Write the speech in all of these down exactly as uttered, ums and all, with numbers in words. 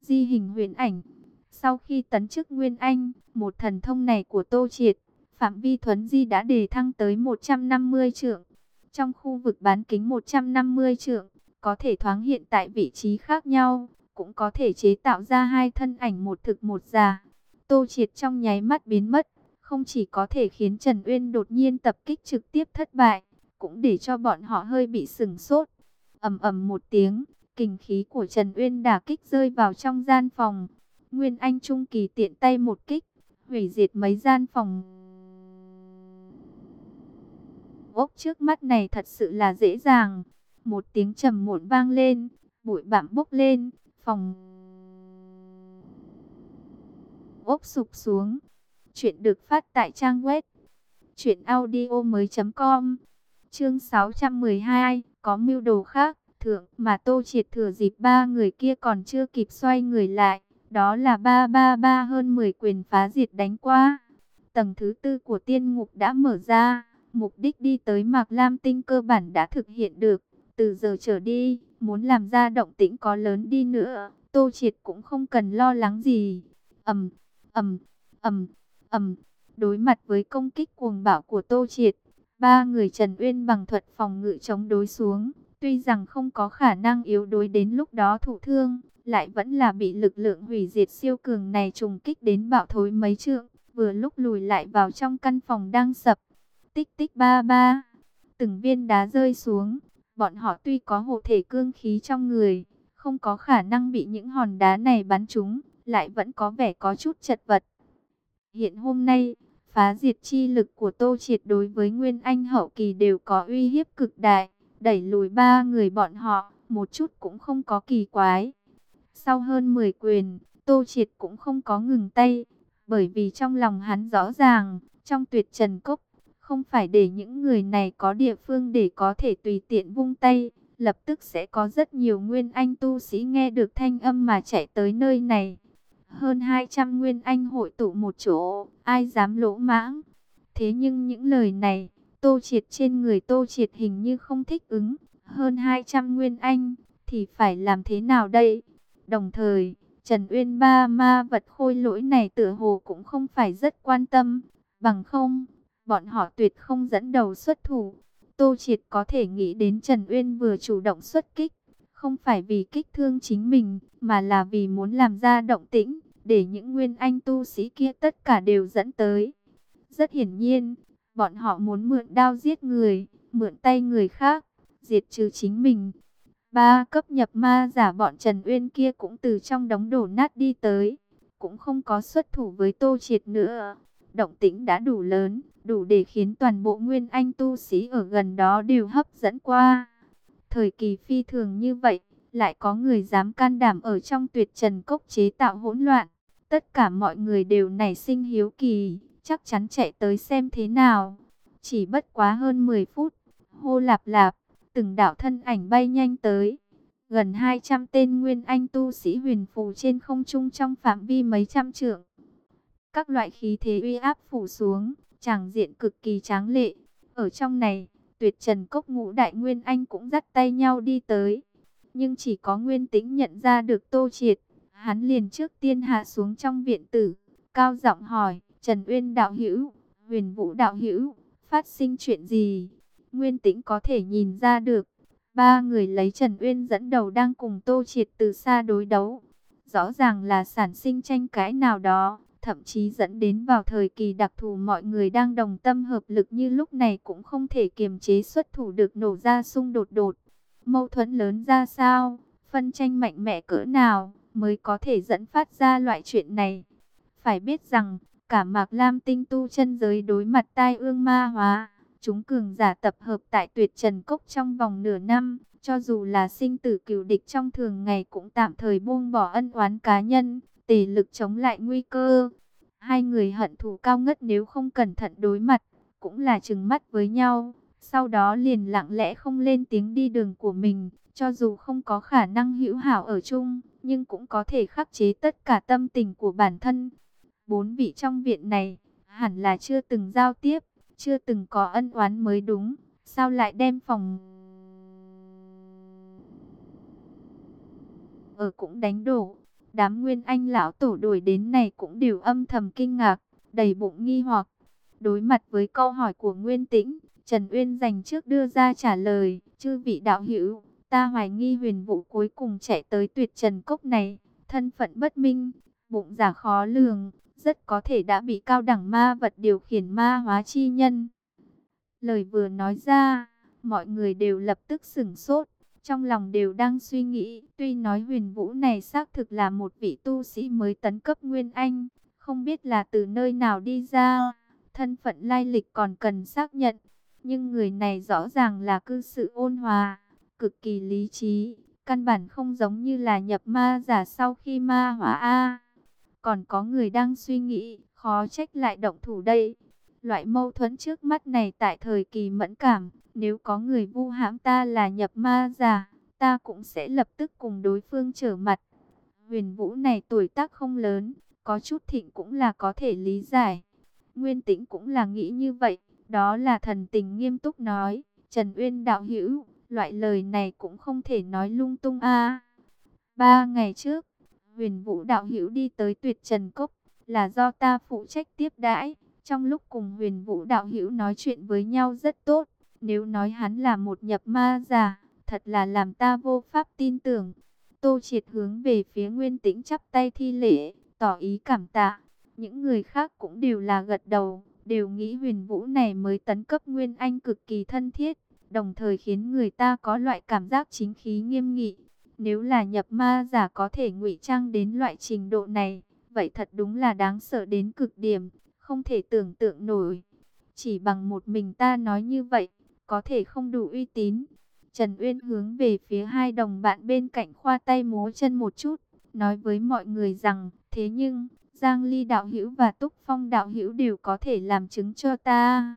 Di hình huyễn ảnh. Sau khi tấn chức Nguyên Anh, một thần thông này của Tô Triệt, phạm vi thuấn di đã đề thăng tới một trăm năm mươi trượng. Trong khu vực bán kính một trăm năm mươi trượng, có thể thoáng hiện tại vị trí khác nhau, cũng có thể chế tạo ra hai thân ảnh một thực một giả. Tô Triệt trong nháy mắt biến mất, không chỉ có thể khiến Trần Uyên đột nhiên tập kích trực tiếp thất bại, cũng để cho bọn họ hơi bị sửng sốt. Ầm ầm một tiếng, kình khí của Trần Uyên đả kích rơi vào trong gian phòng. Nguyên Anh Trung Kỳ tiện tay một kích, hủy diệt mấy gian phòng. Ốc trước mắt này thật sự là dễ dàng. Một tiếng trầm muộn vang lên, bụi bặm bốc lên, phòng ốc sụp xuống. Chuyện được phát tại trang web truyện audio mới chấm com. Chương sáu trăm mười hai, có mưu đồ khác, thượng mà Tô Triệt thừa dịp ba người kia còn chưa kịp xoay người lại, đó là ba ba ba hơn mười quyền phá diệt đánh qua. Tầng thứ tư của tiên ngục đã mở ra, mục đích đi tới Mạc Lam Tinh cơ bản đã thực hiện được. Từ giờ trở đi, muốn làm ra động tĩnh có lớn đi nữa, Tô Triệt cũng không cần lo lắng gì. Ầm, ầm, ầm, ầm. Đối mặt với công kích cuồng bạo của Tô Triệt, ba người Trần Uyên bằng thuật phòng ngự chống đối xuống, tuy rằng không có khả năng yếu đối đến lúc đó thụ thương, lại vẫn là bị lực lượng hủy diệt siêu cường này trùng kích đến bạo thối mấy trượng, vừa lúc lùi lại vào trong căn phòng đang sập. Tích tích ba ba, từng viên đá rơi xuống, bọn họ tuy có hộ thể cương khí trong người, không có khả năng bị những hòn đá này bắn trúng, lại vẫn có vẻ có chút chật vật. Hiện hôm nay, phá diệt chi lực của Tô Triệt đối với Nguyên Anh hậu kỳ đều có uy hiếp cực đại, đẩy lùi ba người bọn họ, một chút cũng không có kỳ quái. Sau hơn mười quyền, Tô Triệt cũng không có ngừng tay, bởi vì trong lòng hắn rõ ràng, trong Tuyệt Trần Cốc, không phải để những người này có địa phương để có thể tùy tiện vung tay, lập tức sẽ có rất nhiều Nguyên Anh tu sĩ nghe được thanh âm mà chạy tới nơi này. Hơn hai trăm Nguyên Anh hội tụ một chỗ, ai dám lỗ mãng. Thế nhưng những lời này, Tô Triệt trên người Tô Triệt hình như không thích ứng. Hơn hai trăm Nguyên Anh, thì phải làm thế nào đây? Đồng thời, Trần Uyên ba ma vật khôi lỗi này tựa hồ cũng không phải rất quan tâm. Bằng không, bọn họ tuyệt không dẫn đầu xuất thủ. Tô Triệt có thể nghĩ đến Trần Uyên vừa chủ động xuất kích, không phải vì kích thương chính mình, mà là vì muốn làm ra động tĩnh, để những Nguyên Anh tu sĩ kia tất cả đều dẫn tới. Rất hiển nhiên, bọn họ muốn mượn đao giết người, mượn tay người khác, diệt trừ chính mình. Ba cấp nhập ma giả bọn Trần Uyên kia cũng từ trong đống đổ nát đi tới, cũng không có xuất thủ với Tô Triệt nữa. Động tĩnh đã đủ lớn, đủ để khiến toàn bộ Nguyên Anh tu sĩ ở gần đó đều hấp dẫn qua. Thời kỳ phi thường như vậy, lại có người dám can đảm ở trong Tuyệt Trần Cốc chế tạo hỗn loạn. Tất cả mọi người đều nảy sinh hiếu kỳ, chắc chắn chạy tới xem thế nào. Chỉ bất quá hơn mười phút, hô lạp lạp, từng đạo thân ảnh bay nhanh tới. Gần hai trăm tên Nguyên Anh tu sĩ huyền phù trên không trung trong phạm vi mấy trăm trượng. Các loại khí thế uy áp phủ xuống, tràng diện cực kỳ tráng lệ. Ở trong này, Tuyệt Trần Cốc ngũ đại Nguyên Anh cũng dắt tay nhau đi tới. Nhưng chỉ có Nguyên Tĩnh nhận ra được Tô Triệt. Hắn liền trước tiên hạ xuống trong viện tử, cao giọng hỏi, Trần Uyên đạo hữu, Huyền Vũ đạo hữu, phát sinh chuyện gì? Nguyên Tĩnh có thể nhìn ra được, ba người lấy Trần Uyên dẫn đầu đang cùng Tô Triệt từ xa đối đấu. Rõ ràng là sản sinh tranh cãi nào đó, thậm chí dẫn đến vào thời kỳ đặc thù mọi người đang đồng tâm hợp lực như lúc này cũng không thể kiềm chế xuất thủ được, nổ ra xung đột đột. Mâu thuẫn lớn ra sao, phân tranh mạnh mẽ cỡ nào mới có thể dẫn phát ra loại chuyện này. Phải biết rằng, cả Mạc Lam Tinh tu chân giới đối mặt tai ương ma hóa, chúng cường giả tập hợp tại Tuyệt Trần Cốc trong vòng nửa năm, cho dù là sinh tử cừu địch trong thường ngày cũng tạm thời buông bỏ ân oán cá nhân, tề lực chống lại nguy cơ. Hai người hận thù cao ngất nếu không cẩn thận đối mặt, cũng là trừng mắt với nhau, sau đó liền lặng lẽ không lên tiếng đi đường của mình. Cho dù không có khả năng hữu hảo ở chung, nhưng cũng có thể khắc chế tất cả tâm tình của bản thân. Bốn vị trong viện này, hẳn là chưa từng giao tiếp, chưa từng có ân oán mới đúng. Sao lại đem phòng ở cũng đánh đổ? Đám Nguyên Anh lão tổ đuổi đến này cũng đều âm thầm kinh ngạc, đầy bụng nghi hoặc. Đối mặt với câu hỏi của Nguyên Tĩnh, Trần Uyên dành trước đưa ra trả lời, chư vị đạo hữu, ta hoài nghi Huyền Vũ cuối cùng chạy tới Tuyệt Trần Cốc này, thân phận bất minh, bụng giả khó lường, rất có thể đã bị cao đẳng ma vật điều khiển ma hóa chi nhân. Lời vừa nói ra, mọi người đều lập tức sửng sốt, trong lòng đều đang suy nghĩ, tuy nói Huyền Vũ này xác thực là một vị tu sĩ mới tấn cấp Nguyên Anh, không biết là từ nơi nào đi ra, thân phận lai lịch còn cần xác nhận, nhưng người này rõ ràng là cư xử ôn hòa, cực kỳ lý trí, căn bản không giống như là nhập ma giả sau khi ma hóa a. Còn có người đang suy nghĩ, khó trách lại động thủ đây. Loại mâu thuẫn trước mắt này tại thời kỳ mẫn cảm, nếu có người vu hãm ta là nhập ma giả, ta cũng sẽ lập tức cùng đối phương trở mặt. Huyền Vũ này tuổi tác không lớn, có chút thịnh cũng là có thể lý giải. Nguyên Tĩnh cũng là nghĩ như vậy, đó là thần tình nghiêm túc nói, Trần Uyên đạo hữu, loại lời này cũng không thể nói lung tung a. Ba ngày trước, Huyền Vũ đạo hữu đi tới Tuyệt Trần Cốc, là do ta phụ trách tiếp đãi. Trong lúc cùng Huyền Vũ đạo hữu nói chuyện với nhau rất tốt, nếu nói hắn là một nhập ma giả, thật là làm ta vô pháp tin tưởng. Tô Triệt hướng về phía Nguyên Tĩnh chắp tay thi lễ, tỏ ý cảm tạ. Những người khác cũng đều là gật đầu, đều nghĩ Huyền Vũ này mới tấn cấp Nguyên Anh cực kỳ thân thiết, đồng thời khiến người ta có loại cảm giác chính khí nghiêm nghị. Nếu là nhập ma giả có thể ngụy trang đến loại trình độ này, vậy thật đúng là đáng sợ đến cực điểm, không thể tưởng tượng nổi. Chỉ bằng một mình ta nói như vậy, có thể không đủ uy tín. Trần Uyên hướng về phía hai đồng bạn bên cạnh khoa tay múa chân một chút, nói với mọi người rằng, thế nhưng, Giang Ly đạo hữu và Túc Phong đạo hữu đều có thể làm chứng cho ta.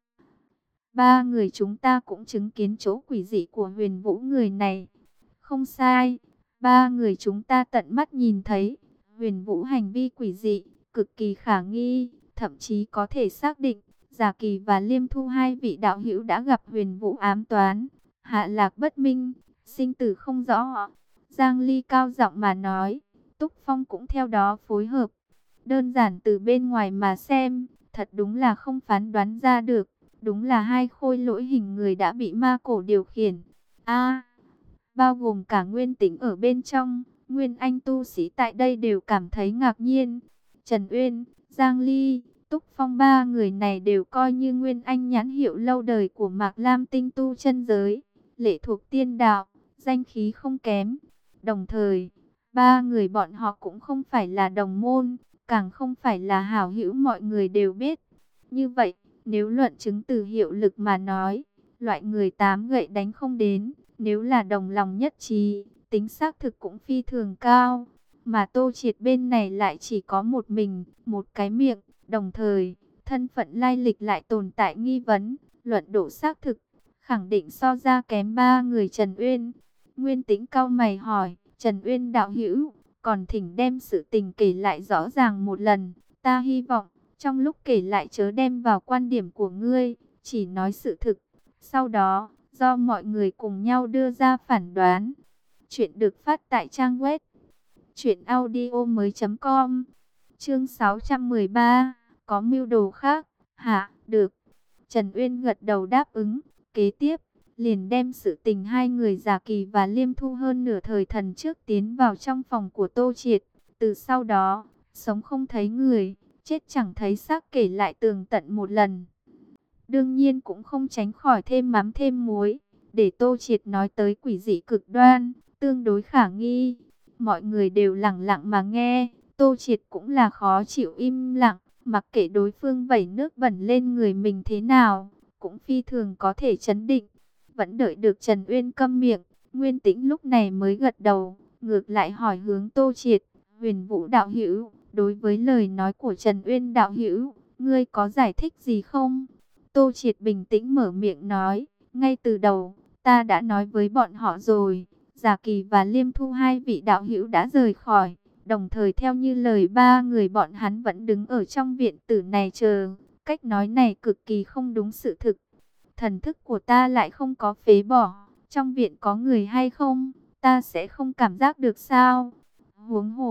Ba người chúng ta cũng chứng kiến chỗ quỷ dị của Huyền Vũ người này. Không sai, ba người chúng ta tận mắt nhìn thấy, Huyền Vũ hành vi quỷ dị, cực kỳ khả nghi, thậm chí có thể xác định, Giả Kỳ và Liêm Thu hai vị đạo hữu đã gặp Huyền Vũ ám toán, hạ lạc bất minh, sinh tử không rõ. Giang Ly cao giọng mà nói, Túc Phong cũng theo đó phối hợp. Đơn giản từ bên ngoài mà xem, thật đúng là không phán đoán ra được, đúng là hai khôi lỗi hình người đã bị ma cổ điều khiển. A, bao gồm cả Nguyên Tĩnh ở bên trong, Nguyên Anh tu sĩ tại đây đều cảm thấy ngạc nhiên. Trần Uyên, Giang Ly, Túc Phong ba người này đều coi như Nguyên Anh nhãn hiệu lâu đời của Mạc Lam tinh tu chân giới, lệ thuộc tiên đạo, danh khí không kém. Đồng thời, ba người bọn họ cũng không phải là đồng môn, càng không phải là hảo hữu mọi người đều biết. Như vậy, nếu luận chứng từ hiệu lực mà nói, loại người tám gậy đánh không đến, nếu là đồng lòng nhất trí, tính xác thực cũng phi thường cao. Mà Tô Triệt bên này lại chỉ có một mình, một cái miệng, đồng thời, thân phận lai lịch lại tồn tại nghi vấn, luận độ xác thực, khẳng định so ra kém ba người Trần Uyên. Nguyên Tĩnh cau mày hỏi, Trần Uyên đạo hữu, còn thỉnh đem sự tình kể lại rõ ràng một lần, ta hy vọng, trong lúc kể lại chớ đem vào quan điểm của ngươi, chỉ nói sự thực, sau đó, do mọi người cùng nhau đưa ra phản đoán. Chuyện được phát tại trang web truyện audio mới chấm com. Chương sáu trăm mười ba, có mưu đồ khác. Hả, được. Trần Uyên gật đầu đáp ứng, kế tiếp liền đem sự tình hai người Giả Kỳ và Liêm Thu hơn nửa thời thần trước tiến vào trong phòng của Tô Triệt, từ sau đó, sống không thấy người, chết chẳng thấy xác kể lại tường tận một lần. Đương nhiên cũng không tránh khỏi thêm mắm thêm muối, để Tô Triệt nói tới quỷ dị cực đoan, tương đối khả nghi. Mọi người đều lặng lặng mà nghe, Tô Triệt cũng là khó chịu im lặng, mặc kệ đối phương vẩy nước bẩn lên người mình thế nào, cũng phi thường có thể trấn định. Vẫn đợi được Trần Uyên câm miệng, Nguyên Tĩnh lúc này mới gật đầu, ngược lại hỏi hướng Tô Triệt, Huyền Vũ đạo hữu, đối với lời nói của Trần Uyên đạo hữu, ngươi có giải thích gì không? Tô Triệt bình tĩnh mở miệng nói, ngay từ đầu, ta đã nói với bọn họ rồi, Giả Kỳ và Liêm Thu hai vị đạo hữu đã rời khỏi, đồng thời theo như lời ba người bọn hắn vẫn đứng ở trong viện tử này chờ, cách nói này cực kỳ không đúng sự thực. Thần thức của ta lại không có phế bỏ, trong viện có người hay không, ta sẽ không cảm giác được sao? Huống hồ,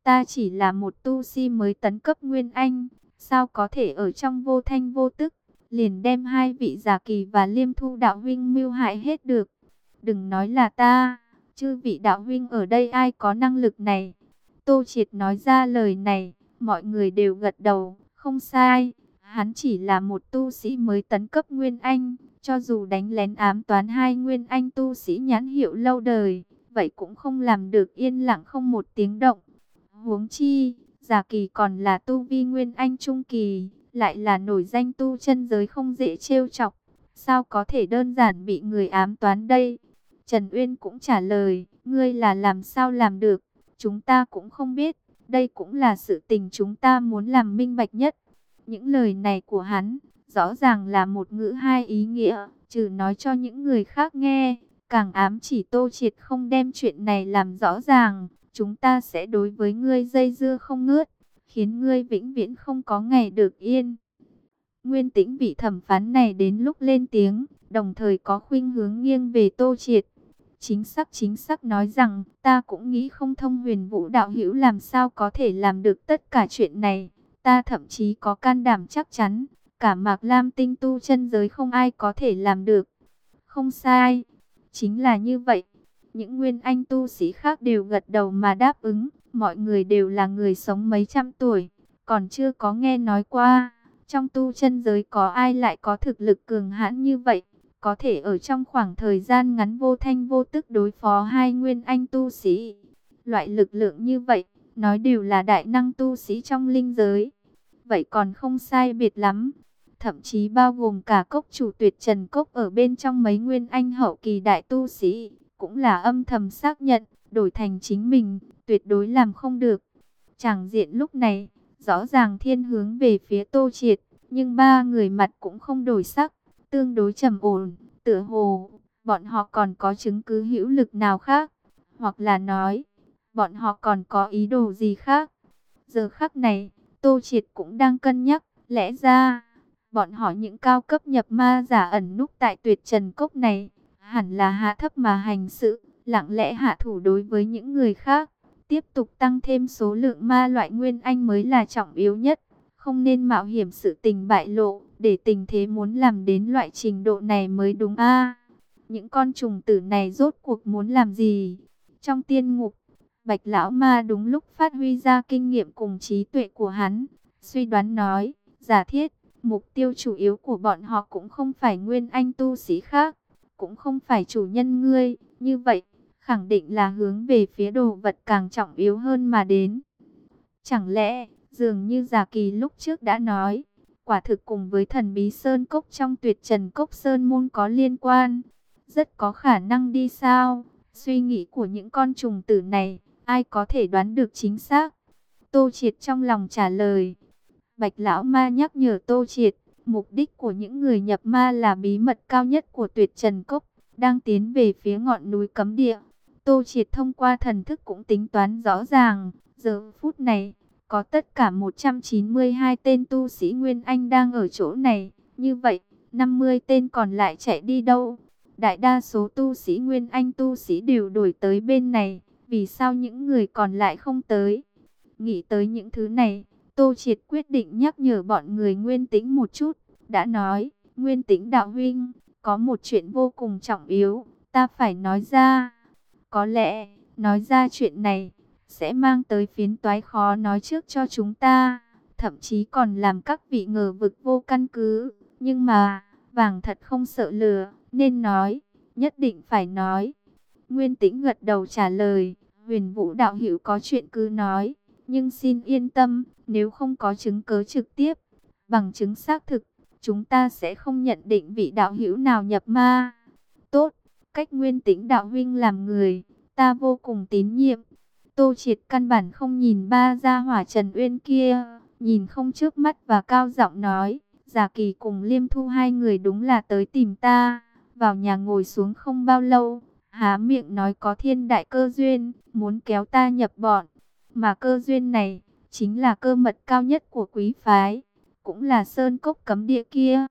Ta chỉ là một tu sĩ mới tấn cấp Nguyên Anh, sao có thể ở trong vô thanh vô tức, liền đem hai vị Giả Kỳ và Liêm Thu đạo huynh mưu hại hết được. Đừng nói là ta, chư vị đạo huynh ở đây ai có năng lực này. Tô Triệt nói ra lời này, mọi người đều gật đầu, không sai. Hắn chỉ là một tu sĩ mới tấn cấp Nguyên Anh, cho dù đánh lén ám toán hai Nguyên Anh tu sĩ nhãn hiệu lâu đời, vậy cũng không làm được yên lặng không một tiếng động. Huống chi, Giả Kỳ còn là tu vi Nguyên Anh trung kỳ, lại là nổi danh tu chân giới không dễ trêu chọc, sao có thể đơn giản bị người ám toán đây? Trần Uyên cũng trả lời, ngươi là làm sao làm được, chúng ta cũng không biết, đây cũng là sự tình chúng ta muốn làm minh bạch nhất. Những lời này của hắn, rõ ràng là một ngữ hai ý nghĩa, trừ nói cho những người khác nghe, càng ám chỉ Tô Triệt không đem chuyện này làm rõ ràng, chúng ta sẽ đối với ngươi dây dưa không ngớt, khiến ngươi vĩnh viễn không có ngày được yên. Nguyên Tĩnh vị thẩm phán này đến lúc lên tiếng, đồng thời có khuynh hướng nghiêng về Tô Triệt. Chính xác chính xác nói rằng, ta cũng nghĩ không thông Huyền Vũ đạo hữu làm sao có thể làm được tất cả chuyện này. Ta thậm chí có can đảm chắc chắn, cả Mạc Lam tinh tu chân giới không ai có thể làm được. Không sai, chính là như vậy. Những Nguyên Anh tu sĩ khác đều gật đầu mà đáp ứng, mọi người đều là người sống mấy trăm tuổi, còn chưa có nghe nói qua, trong tu chân giới có ai lại có thực lực cường hãn như vậy, có thể ở trong khoảng thời gian ngắn vô thanh vô tức đối phó hai Nguyên Anh tu sĩ. Loại lực lượng như vậy, nói đều là đại năng tu sĩ trong linh giới. Vậy còn không sai biệt lắm. Thậm chí bao gồm cả cốc chủ Tuyệt Trần Cốc ở bên trong mấy Nguyên Anh hậu kỳ đại tu sĩ, cũng là âm thầm xác nhận, đổi thành chính mình, tuyệt đối làm không được. Tràng diện lúc này, rõ ràng thiên hướng về phía Tô Triệt, nhưng ba người mặt cũng không đổi sắc, tương đối trầm ổn, tựa hồ, bọn họ còn có chứng cứ hữu lực nào khác, hoặc là nói, bọn họ còn có ý đồ gì khác. Giờ khắc này, Tô Triệt cũng đang cân nhắc, lẽ ra, bọn họ những cao cấp nhập ma giả ẩn núp tại Tuyệt Trần Cốc này, hẳn là hạ thấp mà hành sự, lặng lẽ hạ thủ đối với những người khác, tiếp tục tăng thêm số lượng ma loại Nguyên Anh mới là trọng yếu nhất, không nên mạo hiểm sự tình bại lộ, để tình thế muốn làm đến loại trình độ này mới đúng a. Những con trùng tử này rốt cuộc muốn làm gì? Trong tiên ngục, Bạch lão ma đúng lúc phát huy ra kinh nghiệm cùng trí tuệ của hắn, suy đoán nói, giả thiết, mục tiêu chủ yếu của bọn họ cũng không phải Nguyên Anh tu sĩ khác, cũng không phải chủ nhân ngươi, như vậy, khẳng định là hướng về phía đồ vật càng trọng yếu hơn mà đến. Chẳng lẽ, dường như Giả Kỳ lúc trước đã nói, quả thực cùng với thần bí Sơn Cốc trong Tuyệt Trần Cốc Sơn Môn có liên quan, rất có khả năng đi sao? Suy nghĩ của những con trùng tử này, ai có thể đoán được chính xác? Tô Triệt trong lòng trả lời. Bạch lão ma nhắc nhở Tô Triệt, mục đích của những người nhập ma là bí mật cao nhất của Tuyệt Trần Cốc, đang tiến về phía ngọn núi cấm địa. Tô Triệt thông qua thần thức cũng tính toán rõ ràng, giờ phút này, có tất cả một trăm chín mươi hai tên tu sĩ Nguyên Anh đang ở chỗ này, như vậy, năm mươi tên còn lại chạy đi đâu? Đại đa số tu sĩ Nguyên Anh tu sĩ đều đổi tới bên này, vì sao những người còn lại không tới? Nghĩ tới những thứ này, Tô Triệt quyết định nhắc nhở bọn người Nguyên Tĩnh một chút, đã nói, Nguyên Tĩnh đạo huynh, có một chuyện vô cùng trọng yếu, ta phải nói ra. Có lẽ, nói ra chuyện này, sẽ mang tới phiến toái khó nói trước cho chúng ta, thậm chí còn làm các vị ngờ vực vô căn cứ, nhưng mà, vàng thật không sợ lừa, nên nói, nhất định phải nói. Nguyên Tĩnh gật đầu trả lời, Huyền Vũ đạo hữu có chuyện cứ nói, nhưng xin yên tâm, nếu không có chứng cứ trực tiếp, bằng chứng xác thực, chúng ta sẽ không nhận định vị đạo hữu nào nhập ma. Tốt, cách Nguyên Tĩnh đạo huynh làm người, ta vô cùng tín nhiệm. Tô Triệt căn bản không nhìn ba gia hỏa Trần Uyên kia, nhìn không trước mắt và cao giọng nói, Giả Kỳ cùng Liêm Thu hai người đúng là tới tìm ta, vào nhà ngồi xuống không bao lâu, há miệng nói có thiên đại cơ duyên, muốn kéo ta nhập bọn, mà cơ duyên này, chính là cơ mật cao nhất của quý phái, cũng là sơn cốc cấm địa kia.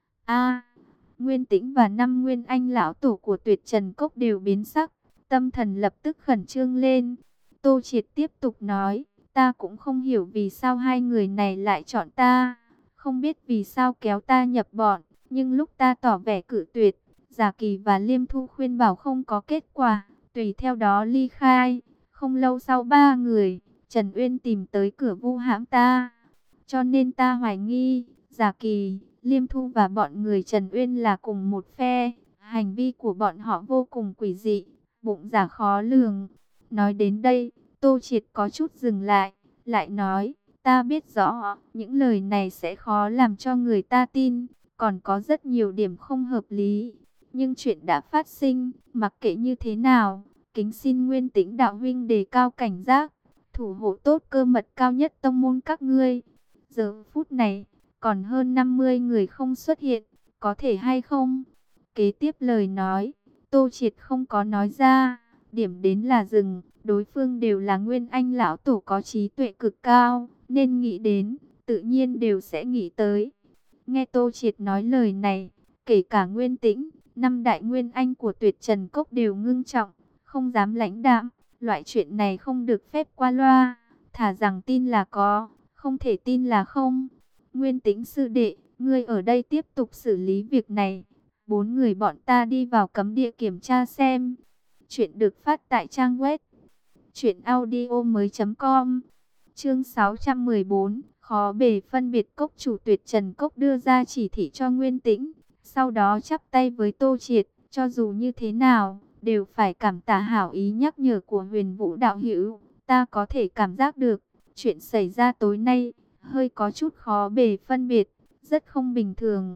A, Nguyên Tĩnh và năm Nguyên Anh lão tổ của Tuyệt Trần Cốc đều biến sắc, tâm thần lập tức khẩn trương lên. Tô Triệt tiếp tục nói, Ta cũng không hiểu vì sao hai người này lại chọn ta, không biết vì sao kéo ta nhập bọn, nhưng lúc ta tỏ vẻ cự tuyệt, Giả Kỳ và Liêm Thu khuyên bảo không có kết quả, tùy theo đó ly khai. Không lâu sau ba người, Trần Uyên tìm tới cửa vu hãm ta, cho nên ta hoài nghi Giả Kỳ, Liêm Thu và bọn người Trần Uyên là cùng một phe. Hành vi của bọn họ vô cùng quỷ dị, bụng dạ khó lường. Nói đến đây, Tô Triệt có chút dừng lại, lại nói, ta biết rõ những lời này sẽ khó làm cho người ta tin, còn có rất nhiều điểm không hợp lý. Nhưng chuyện đã phát sinh, mặc kệ như thế nào, kính xin Nguyên Tĩnh đạo huynh đề cao cảnh giác, thủ hộ tốt cơ mật cao nhất tông môn các ngươi. Giờ phút này, còn hơn năm mươi người không xuất hiện, có thể hay không? Kế tiếp lời nói, Tô Triệt không có nói ra, điểm đến là dừng, đối phương đều là Nguyên Anh lão tổ có trí tuệ cực cao, nên nghĩ đến, tự nhiên đều sẽ nghĩ tới. Nghe Tô Triệt nói lời này, kể cả Nguyên Tĩnh, năm đại Nguyên Anh của Tuyệt Trần Cốc đều ngưng trọng, không dám lãnh đạm, loại chuyện này không được phép qua loa, thà rằng tin là có, không thể tin là không. Nguyên Tĩnh sư đệ, ngươi ở đây tiếp tục xử lý việc này. Bốn người bọn ta đi vào cấm địa kiểm tra xem. Chuyện được phát tại trang web truyện audio mới chấm com. Chương sáu trăm mười bốn, khó bề phân biệt. Cốc chủ Tuyệt Trần Cốc đưa ra chỉ thị cho Nguyên Tĩnh, sau đó chắp tay với Tô Triệt, cho dù như thế nào, đều phải cảm tạ hảo ý nhắc nhở của Huyền Vũ đạo hữu. Ta có thể cảm giác được, chuyện xảy ra tối nay, hơi có chút khó bề phân biệt, rất không bình thường.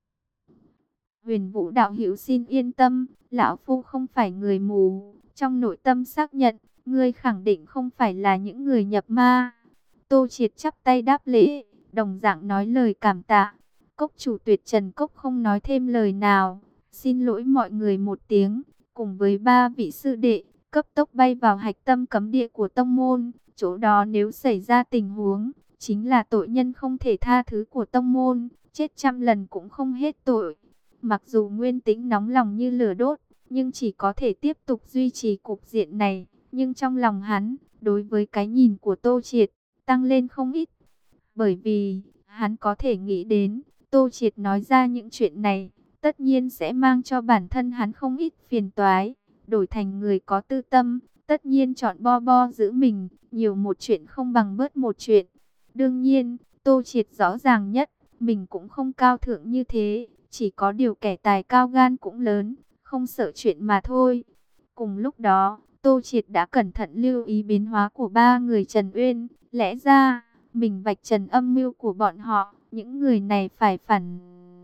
Huyền Vũ đạo hữu xin yên tâm, lão phu không phải người mù, trong nội tâm xác nhận, ngươi khẳng định không phải là những người nhập ma. Tô Triệt chắp tay đáp lễ, đồng dạng nói lời cảm tạ. Cốc chủ Tuyệt Trần Cốc không nói thêm lời nào, xin lỗi mọi người một tiếng, cùng với ba vị sư đệ, cấp tốc bay vào hạch tâm cấm địa của tông môn. Chỗ đó nếu xảy ra tình huống, chính là tội nhân không thể tha thứ của tông môn, chết trăm lần cũng không hết tội. Mặc dù Nguyên Tĩnh nóng lòng như lửa đốt, nhưng chỉ có thể tiếp tục duy trì cục diện này. Nhưng trong lòng hắn, đối với cái nhìn của Tô Triệt, tăng lên không ít. Bởi vì, hắn có thể nghĩ đến, Tô Triệt nói ra những chuyện này, tất nhiên sẽ mang cho bản thân hắn không ít phiền toái. Đổi thành người có tư tâm, tất nhiên chọn bo bo giữ mình, nhiều một chuyện không bằng bớt một chuyện. Đương nhiên, Tô Triệt rõ ràng nhất, mình cũng không cao thượng như thế. Chỉ có điều kẻ tài cao gan cũng lớn, không sợ chuyện mà thôi. Cùng lúc đó, Tô Triệt đã cẩn thận lưu ý biến hóa của ba người Trần Uyên. Lẽ ra, mình vạch trần âm mưu của bọn họ, những người này phải phản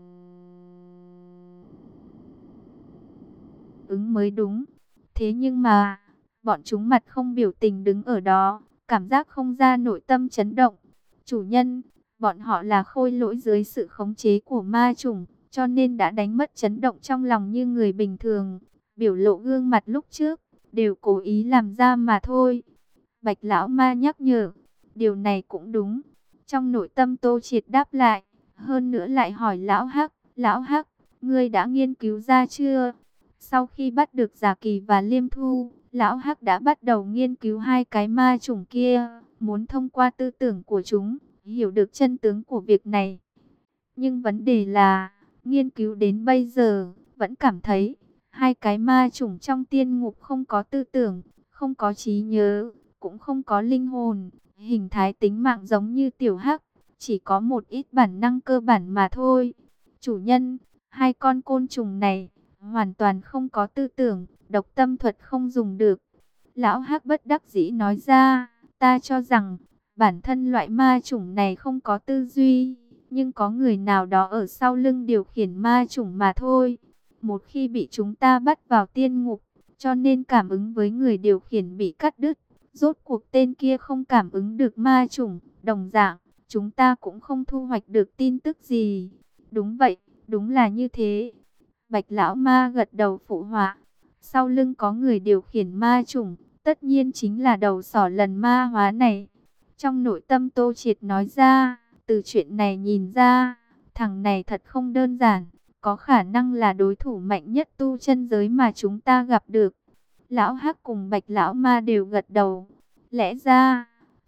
ứng mới đúng. Thế nhưng mà, bọn chúng mặt không biểu tình đứng ở đó, cảm giác không ra nội tâm chấn động. Chủ nhân, bọn họ là khôi lỗi dưới sự khống chế của ma chủng, cho nên đã đánh mất chấn động trong lòng như người bình thường. Biểu lộ gương mặt lúc trước, đều cố ý làm ra mà thôi. Bạch lão ma nhắc nhở, điều này cũng đúng. Trong nội tâm Tô Triệt đáp lại, hơn nữa lại hỏi lão Hắc, lão Hắc, ngươi đã nghiên cứu ra chưa? Sau khi bắt được Giả Kỳ và Liêm Thu, lão Hắc đã bắt đầu nghiên cứu hai cái ma chủng kia, muốn thông qua tư tưởng của chúng, hiểu được chân tướng của việc này. Nhưng vấn đề là, nghiên cứu đến bây giờ, vẫn cảm thấy, hai cái ma chủng trong tiên ngục không có tư tưởng, không có trí nhớ, cũng không có linh hồn, hình thái tính mạng giống như tiểu Hắc, chỉ có một ít bản năng cơ bản mà thôi. Chủ nhân, hai con côn trùng này, hoàn toàn không có tư tưởng, độc tâm thuật không dùng được. Lão Hắc bất đắc dĩ nói ra, ta cho rằng, bản thân loại ma chủng này không có tư duy, nhưng có người nào đó ở sau lưng điều khiển ma chủng mà thôi. Một khi bị chúng ta bắt vào tiên ngục, cho nên cảm ứng với người điều khiển bị cắt đứt. Rốt cuộc tên kia không cảm ứng được ma chủng, đồng dạng, chúng ta cũng không thu hoạch được tin tức gì. Đúng vậy, đúng là như thế. Bạch lão ma gật đầu phụ họa. Sau lưng có người điều khiển ma chủng, tất nhiên chính là đầu sỏ lần ma hóa này. Trong nội tâm Tô Triệt nói ra, từ chuyện này nhìn ra, thằng này thật không đơn giản, có khả năng là đối thủ mạnh nhất tu chân giới mà chúng ta gặp được. Lão Hắc cùng Bạch lão ma đều gật đầu. Lẽ ra,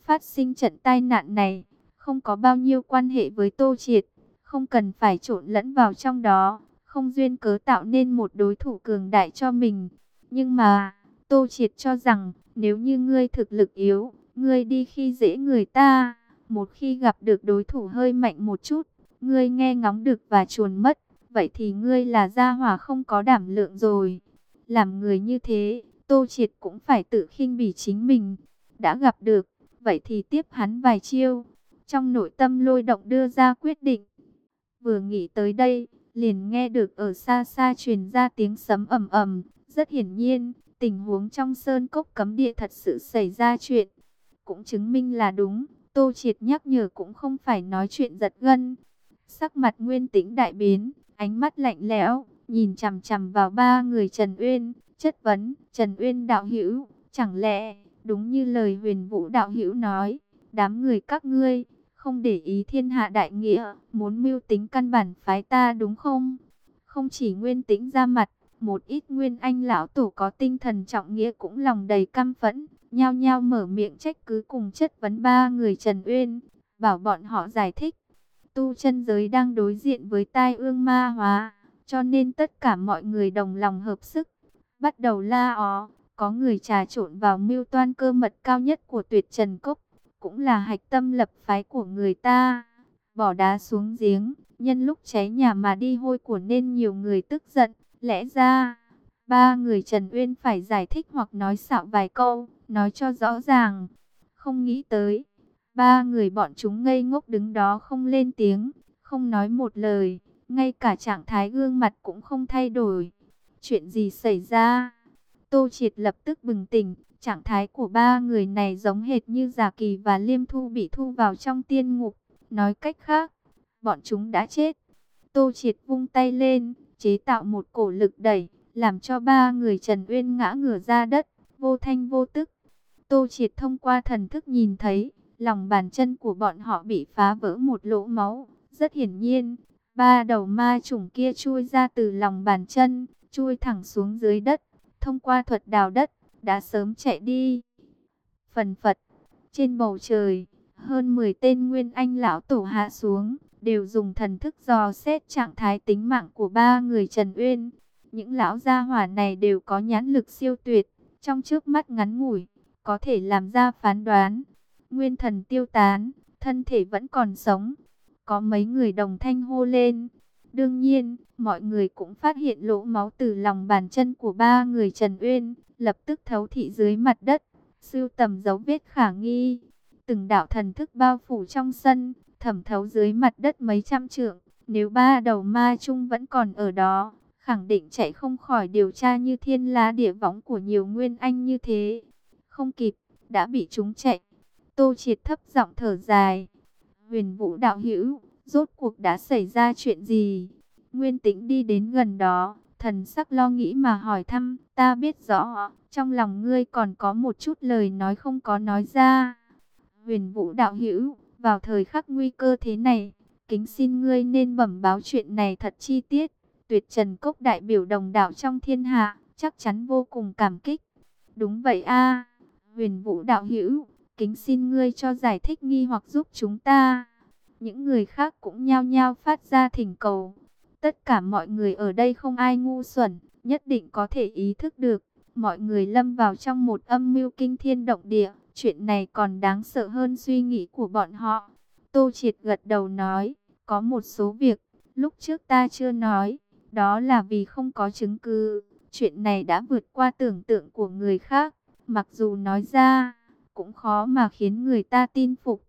phát sinh trận tai nạn này, không có bao nhiêu quan hệ với Tô Triệt, không cần phải trộn lẫn vào trong đó, không duyên cớ tạo nên một đối thủ cường đại cho mình. Nhưng mà, Tô Triệt cho rằng, nếu như ngươi thực lực yếu, ngươi đi khi dễ người ta, một khi gặp được đối thủ hơi mạnh một chút, ngươi nghe ngóng được và chuồn mất, vậy thì ngươi là gia hỏa không có đảm lượng rồi. Làm người như thế, Tô Triệt cũng phải tự khinh bỉ chính mình. Đã gặp được, vậy thì tiếp hắn vài chiêu. Trong nội tâm lôi động đưa ra quyết định. Vừa nghĩ tới đây, liền nghe được ở xa xa truyền ra tiếng sấm ầm ầm. Rất hiển nhiên, tình huống trong sơn cốc cấm địa thật sự xảy ra chuyện. Cũng chứng minh là đúng, Tô Triệt nhắc nhở cũng không phải nói chuyện giật gân. Sắc mặt Nguyên Tĩnh đại biến, ánh mắt lạnh lẽo, nhìn chằm chằm vào ba người Trần Uyên, chất vấn, Trần Uyên đạo hữu, chẳng lẽ đúng như lời Huyền Vũ đạo hữu nói, đám người các ngươi không để ý thiên hạ đại nghĩa, muốn mưu tính căn bản phái ta đúng không? Không chỉ Nguyên Tĩnh ra mặt, một ít Nguyên Anh lão tổ có tinh thần trọng nghĩa cũng lòng đầy căm phẫn, nhao nhao mở miệng trách cứ cùng chất vấn ba người Trần Uyên, bảo bọn họ giải thích. Tu chân giới đang đối diện với tai ương ma hóa, cho nên tất cả mọi người đồng lòng hợp sức, bắt đầu la ó, có người trà trộn vào mưu toan cơ mật cao nhất của Tuyệt Trần Cốc, cũng là hạch tâm lập phái của người ta. Bỏ đá xuống giếng, nhân lúc cháy nhà mà đi hôi của nên nhiều người tức giận, lẽ ra ba người Trần Uyên phải giải thích hoặc nói xạo vài câu, nói cho rõ ràng. Không nghĩ tới, ba người bọn chúng ngây ngốc đứng đó không lên tiếng, không nói một lời, ngay cả trạng thái gương mặt cũng không thay đổi. Chuyện gì xảy ra? Tô Triệt lập tức bừng tỉnh, trạng thái của ba người này giống hệt như Giả Kỳ và Liêm Thu bị thu vào trong tiên ngục. Nói cách khác, bọn chúng đã chết. Tô Triệt vung tay lên, chế tạo một cổ lực đẩy, làm cho ba người Trần Uyên ngã ngửa ra đất, vô thanh vô tức. Tô Triệt thông qua thần thức nhìn thấy, lòng bàn chân của bọn họ bị phá vỡ một lỗ máu. Rất hiển nhiên, ba đầu ma trùng kia chui ra từ lòng bàn chân, chui thẳng xuống dưới đất. Thông qua thuật đào đất, đã sớm chạy đi. Phần phật, trên bầu trời, hơn mười tên Nguyên Anh lão tổ hạ xuống, đều dùng thần thức dò xét trạng thái tính mạng của ba người Trần Uyên. Những lão gia hỏa này đều có nhãn lực siêu tuyệt, trong chớp mắt ngắn ngủi, có thể làm ra phán đoán. Nguyên thần tiêu tán, thân thể vẫn còn sống. Có mấy người đồng thanh hô lên. Đương nhiên, mọi người cũng phát hiện lỗ máu từ lòng bàn chân của ba người Trần Uyên, lập tức thấu thị dưới mặt đất, sưu tầm dấu vết khả nghi. Từng đạo thần thức bao phủ trong sân, thẩm thấu dưới mặt đất mấy trăm trượng. Nếu ba đầu ma chung vẫn còn ở đó, khẳng định chạy không khỏi điều tra như thiên lá địa võng của nhiều Nguyên Anh như thế. Không kịp, đã bị chúng chạy. Tô Triệt thấp giọng thở dài. Huyền Vũ đạo hữu, rốt cuộc đã xảy ra chuyện gì? Nguyên Tĩnh đi đến gần đó, thần sắc lo nghĩ mà hỏi thăm. Ta biết rõ, trong lòng ngươi còn có một chút lời nói không có nói ra. Huyền Vũ đạo hữu, vào thời khắc nguy cơ thế này, kính xin ngươi nên bẩm báo chuyện này thật chi tiết. Tuyệt Trần Cốc đại biểu đồng đạo trong thiên hạ, chắc chắn vô cùng cảm kích. Đúng vậy a, Huyền Vũ đạo hữu, kính xin ngươi cho giải thích nghi hoặc giúp chúng ta. Những người khác cũng nhao nhao phát ra thỉnh cầu. Tất cả mọi người ở đây không ai ngu xuẩn, nhất định có thể ý thức được. Mọi người lâm vào trong một âm mưu kinh thiên động địa. Chuyện này còn đáng sợ hơn suy nghĩ của bọn họ. Tô Triệt gật đầu nói, có một số việc, lúc trước ta chưa nói. Đó là vì không có chứng cứ. Chuyện này đã vượt qua tưởng tượng của người khác. Mặc dù nói ra, cũng khó mà khiến người ta tin phục.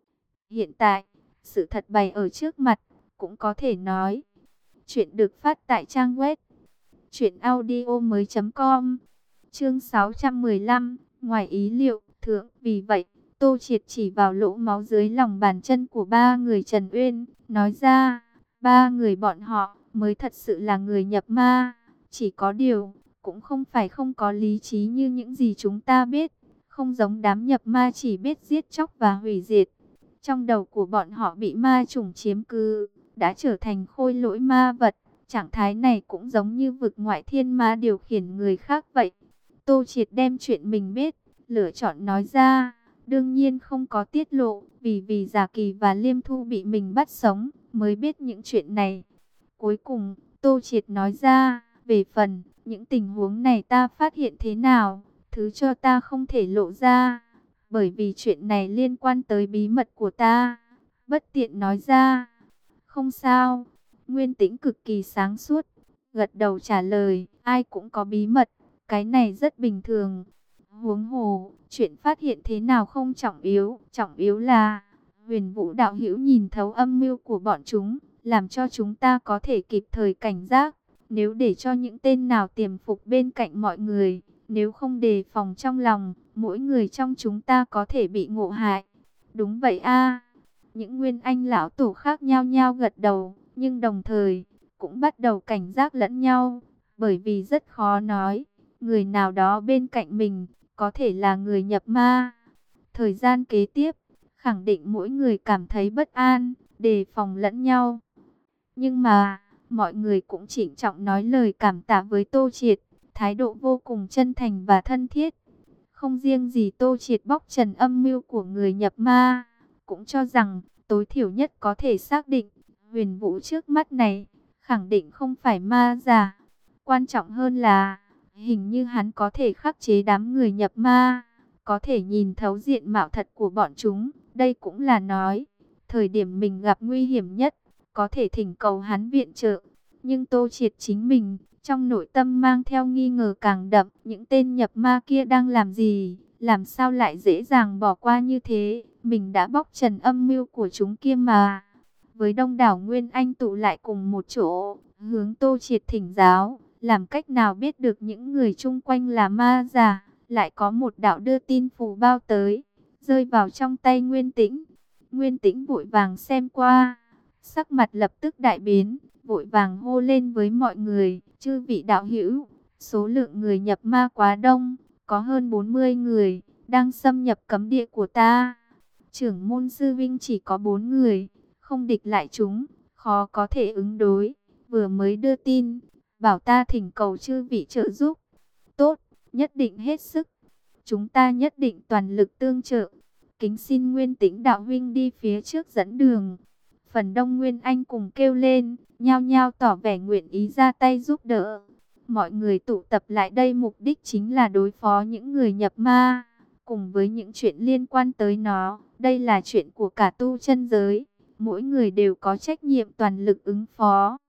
Hiện tại, sự thật bày ở trước mặt, cũng có thể nói. Chuyện được phát tại trang web truyện audio mới chấm com. Chương sáu trăm mười lăm, ngoài ý liệu, thượng. Vì vậy, Tô Triệt chỉ vào lỗ máu dưới lòng bàn chân của ba người Trần Uyên, nói ra, ba người bọn họ mới thật sự là người nhập ma. Chỉ có điều, cũng không phải không có lý trí như những gì chúng ta biết. Không giống đám nhập ma chỉ biết giết chóc và hủy diệt. Trong đầu của bọn họ bị ma chủng chiếm cứ, đã trở thành khôi lỗi ma vật. Trạng thái này cũng giống như vực ngoại thiên ma điều khiển người khác vậy. Tô Triệt đem chuyện mình biết, lựa chọn nói ra. đương nhiên không có tiết lộ, vì vì Giả Kỳ và Liêm Thu bị mình bắt sống, mới biết những chuyện này. Cuối cùng, Tô Triệt nói ra, về phần, những tình huống này ta phát hiện thế nào, thứ cho ta không thể lộ ra, bởi vì chuyện này liên quan tới bí mật của ta, bất tiện nói ra. Không sao, Nguyên Tĩnh cực kỳ sáng suốt, gật đầu trả lời, ai cũng có bí mật, cái này rất bình thường. Huống hồ, chuyện phát hiện thế nào không trọng yếu, trọng yếu là Huyền Vũ đạo hữu nhìn thấu âm mưu của bọn chúng, làm cho chúng ta có thể kịp thời cảnh giác. Nếu để cho những tên nào tiềm phục bên cạnh mọi người, nếu không đề phòng trong lòng, mỗi người trong chúng ta có thể bị ngộ hại. Đúng vậy a. Những Nguyên Anh lão tổ khác nhau nhau gật đầu, nhưng đồng thời cũng bắt đầu cảnh giác lẫn nhau, bởi vì rất khó nói, người nào đó bên cạnh mình có thể là người nhập ma. Thời gian kế tiếp, khẳng định mỗi người cảm thấy bất an, đề phòng lẫn nhau. Nhưng mà, mọi người cũng trịnh trọng nói lời cảm tạ với Tô Triệt, thái độ vô cùng chân thành và thân thiết. Không riêng gì Tô Triệt bóc trần âm mưu của người nhập ma, cũng cho rằng tối thiểu nhất có thể xác định Huyền Vũ trước mắt này khẳng định không phải ma giả. Quan trọng hơn là hình như hắn có thể khắc chế đám người nhập ma, có thể nhìn thấu diện mạo thật của bọn chúng. Đây cũng là nói, thời điểm mình gặp nguy hiểm nhất, có thể thỉnh cầu hắn viện trợ. Nhưng Tô Triệt chính mình, trong nội tâm mang theo nghi ngờ càng đậm. Những tên nhập ma kia đang làm gì? Làm sao lại dễ dàng bỏ qua như thế? Mình đã bóc trần âm mưu của chúng kia mà. Với đông đảo Nguyên Anh tụ lại cùng một chỗ, hướng Tô Triệt thỉnh giáo, làm cách nào biết được những người chung quanh là ma giả. Lại có một đạo đưa tin phù bao tới, rơi vào trong tay Nguyên Tĩnh. Nguyên Tĩnh vội vàng xem qua, sắc mặt lập tức đại biến, vội vàng hô lên với mọi người, chư vị đạo hữu, số lượng người nhập ma quá đông, có hơn bốn mươi người, đang xâm nhập cấm địa của ta. Trưởng môn sư vinh chỉ có bốn người, không địch lại chúng, khó có thể ứng đối, vừa mới đưa tin, bảo ta thỉnh cầu chư vị trợ giúp. Tốt, nhất định hết sức, chúng ta nhất định toàn lực tương trợ. Kính xin Nguyên Tĩnh đạo huynh đi phía trước dẫn đường. Phần đông Nguyên Anh cùng kêu lên, nhao nhao tỏ vẻ nguyện ý ra tay giúp đỡ. Mọi người tụ tập lại đây mục đích chính là đối phó những người nhập ma, cùng với những chuyện liên quan tới nó. Đây là chuyện của cả tu chân giới, mỗi người đều có trách nhiệm toàn lực ứng phó.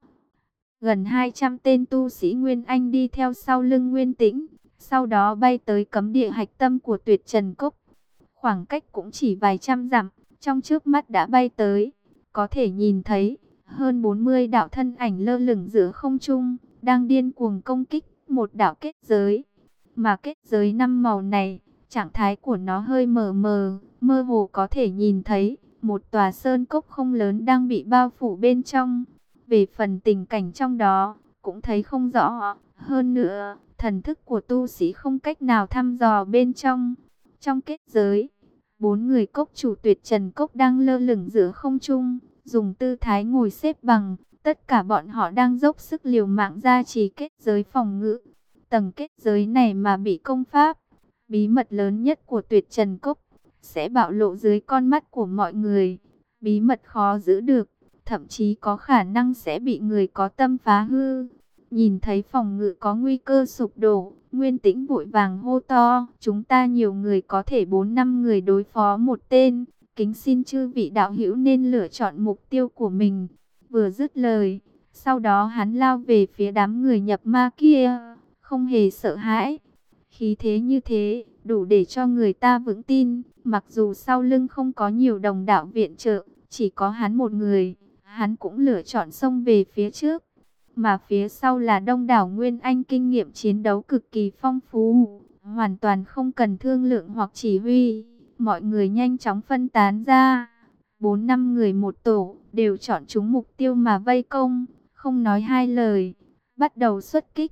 Gần hai trăm tên tu sĩ Nguyên Anh đi theo sau lưng Nguyên Tĩnh, sau đó bay tới cấm địa hạch tâm của Tuyệt Trần Cốc. Khoảng cách cũng chỉ vài trăm dặm, trong chớp mắt đã bay tới. Có thể nhìn thấy, hơn bốn mươi đạo thân ảnh lơ lửng giữa không trung, đang điên cuồng công kích một đạo kết giới. Mà kết giới năm màu này, trạng thái của nó hơi mờ mờ, mơ hồ có thể nhìn thấy một tòa sơn cốc không lớn đang bị bao phủ bên trong. Về phần tình cảnh trong đó, cũng thấy không rõ. Hơn nữa, thần thức của tu sĩ không cách nào thăm dò bên trong. Trong kết giới, bốn người cốc chủ Tuyệt Trần Cốc đang lơ lửng giữa không trung, dùng tư thái ngồi xếp bằng. Tất cả bọn họ đang dốc sức liều mạng gia trì kết giới phòng ngự. Tầng kết giới này mà bị công pháp, bí mật lớn nhất của Tuyệt Trần Cốc sẽ bạo lộ dưới con mắt của mọi người. Bí mật khó giữ được, thậm chí có khả năng sẽ bị người có tâm phá hư. Nhìn thấy phòng ngự có nguy cơ sụp đổ, Nguyên Tĩnh vội vàng hô to, chúng ta nhiều người có thể bốn năm người đối phó một tên, kính xin chư vị đạo hữu nên lựa chọn mục tiêu của mình. Vừa dứt lời, sau đó hắn lao về phía đám người nhập ma kia, không hề sợ hãi. Khí thế như thế, đủ để cho người ta vững tin, mặc dù sau lưng không có nhiều đồng đạo viện trợ, chỉ có hắn một người, hắn cũng lựa chọn xông về phía trước. Mà phía sau là đông đảo Nguyên Anh kinh nghiệm chiến đấu cực kỳ phong phú, hoàn toàn không cần thương lượng hoặc chỉ huy. Mọi người nhanh chóng phân tán ra, bốn năm người một tổ, đều chọn chúng mục tiêu mà vây công, không nói hai lời, bắt đầu xuất kích.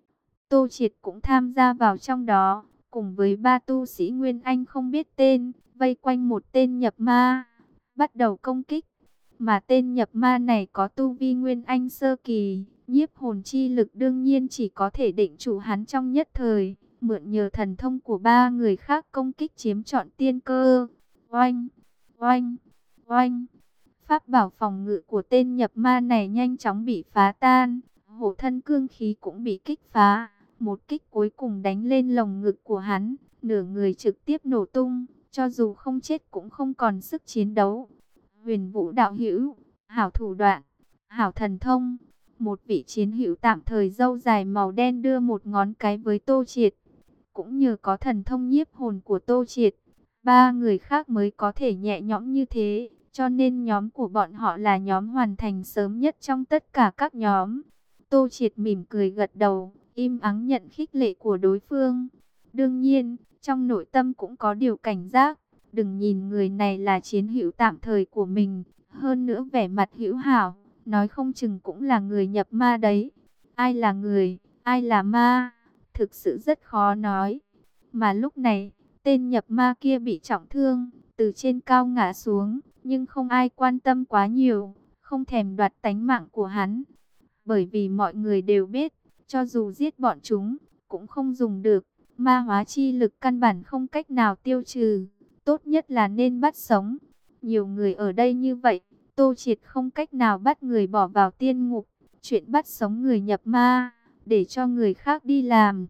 Tô Triệt cũng tham gia vào trong đó, cùng với ba tu sĩ Nguyên Anh không biết tên, vây quanh một tên nhập ma, bắt đầu công kích. Mà tên nhập ma này có tu vi Nguyên Anh sơ kỳ, nhiếp hồn chi lực đương nhiên chỉ có thể định trụ hắn trong nhất thời. mượn nhờ thần thông của ba người khác công kích chiếm trọn tiên cơ. Oanh, oanh, oanh. Pháp bảo phòng ngự của tên nhập ma này nhanh chóng bị phá tan, hộ thân cương khí cũng bị kích phá. Một kích cuối cùng đánh lên lồng ngực của hắn, nửa người trực tiếp nổ tung, cho dù không chết cũng không còn sức chiến đấu. Huyền Vũ đạo hữu, hảo thủ đoạn, hảo thần thông. Một vị chiến hữu tạm thời râu dài màu đen đưa một ngón cái với Tô Triệt. Cũng nhờ có thần thông nhiếp hồn của Tô Triệt, ba người khác mới có thể nhẹ nhõm như thế. Cho nên nhóm của bọn họ là nhóm hoàn thành sớm nhất trong tất cả các nhóm. Tô Triệt mỉm cười gật đầu, im ắng nhận khích lệ của đối phương. Đương nhiên, trong nội tâm cũng có điều cảnh giác. Đừng nhìn người này là chiến hữu tạm thời của mình, hơn nữa vẻ mặt hữu hảo, nói không chừng cũng là người nhập ma đấy. Ai là người, ai là ma, thực sự rất khó nói. Mà lúc này, tên nhập ma kia bị trọng thương, từ trên cao ngã xuống, nhưng không ai quan tâm quá nhiều, không thèm đoạt tánh mạng của hắn. Bởi vì mọi người đều biết, cho dù giết bọn chúng, cũng không dùng được, ma hóa chi lực căn bản không cách nào tiêu trừ, tốt nhất là nên bắt sống. Nhiều người ở đây như vậy, Tô Triệt không cách nào bắt người bỏ vào tiên ngục, chuyện bắt sống người nhập ma, để cho người khác đi làm.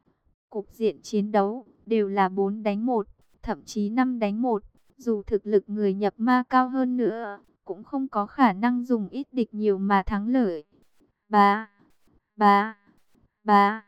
Cục diện chiến đấu, đều là bốn đánh một, thậm chí năm đánh một. Dù thực lực người nhập ma cao hơn nữa, cũng không có khả năng dùng ít địch nhiều mà thắng lợi. Bá, bá, bá,